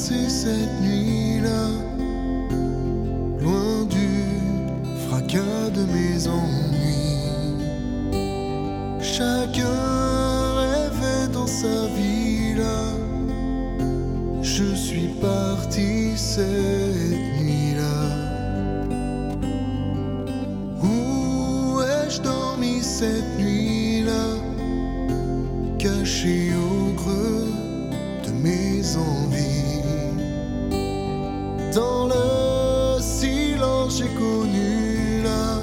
passé cette nuit-là, loin du fracas de mes ennuis. Chacun rêvait dans sa villa. Je suis parti cette nuit-là. Où ai-je dormi cette nuit-là, caché au creux de mes envies? Dans le silence j'ai connu la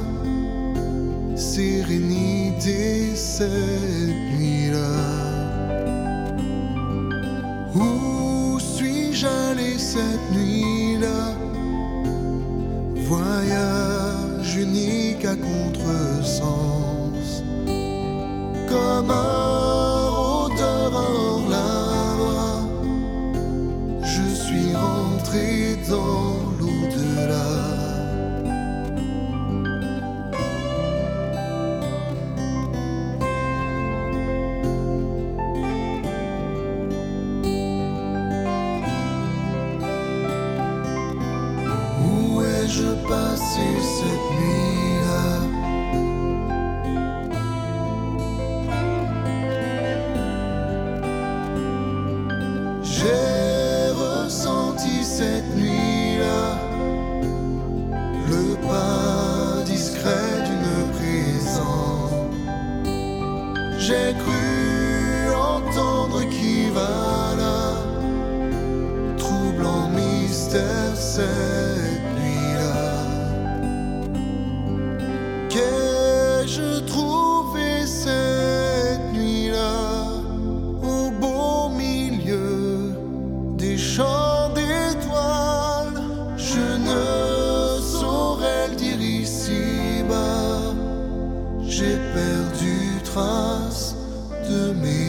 sérénité cette nuit-là. Où suis-je allé cette nuit-là? Voyage unique à contresens, comme un rôdeur hors la loi. Je suis rentré dans l'au-delà. Où ai-je passé cette nuit-là? J'ai ressenti cette nuit-là le pas discret d'une présence. J'ai cru entendre qui va là, troublant mystère cette nuit-là. Qu'ai-je trouvé cette nuit-là, au beau milieu des champs d'étoiles? Je ne saurais le dire ici-bas. J'ai perdu trace de mes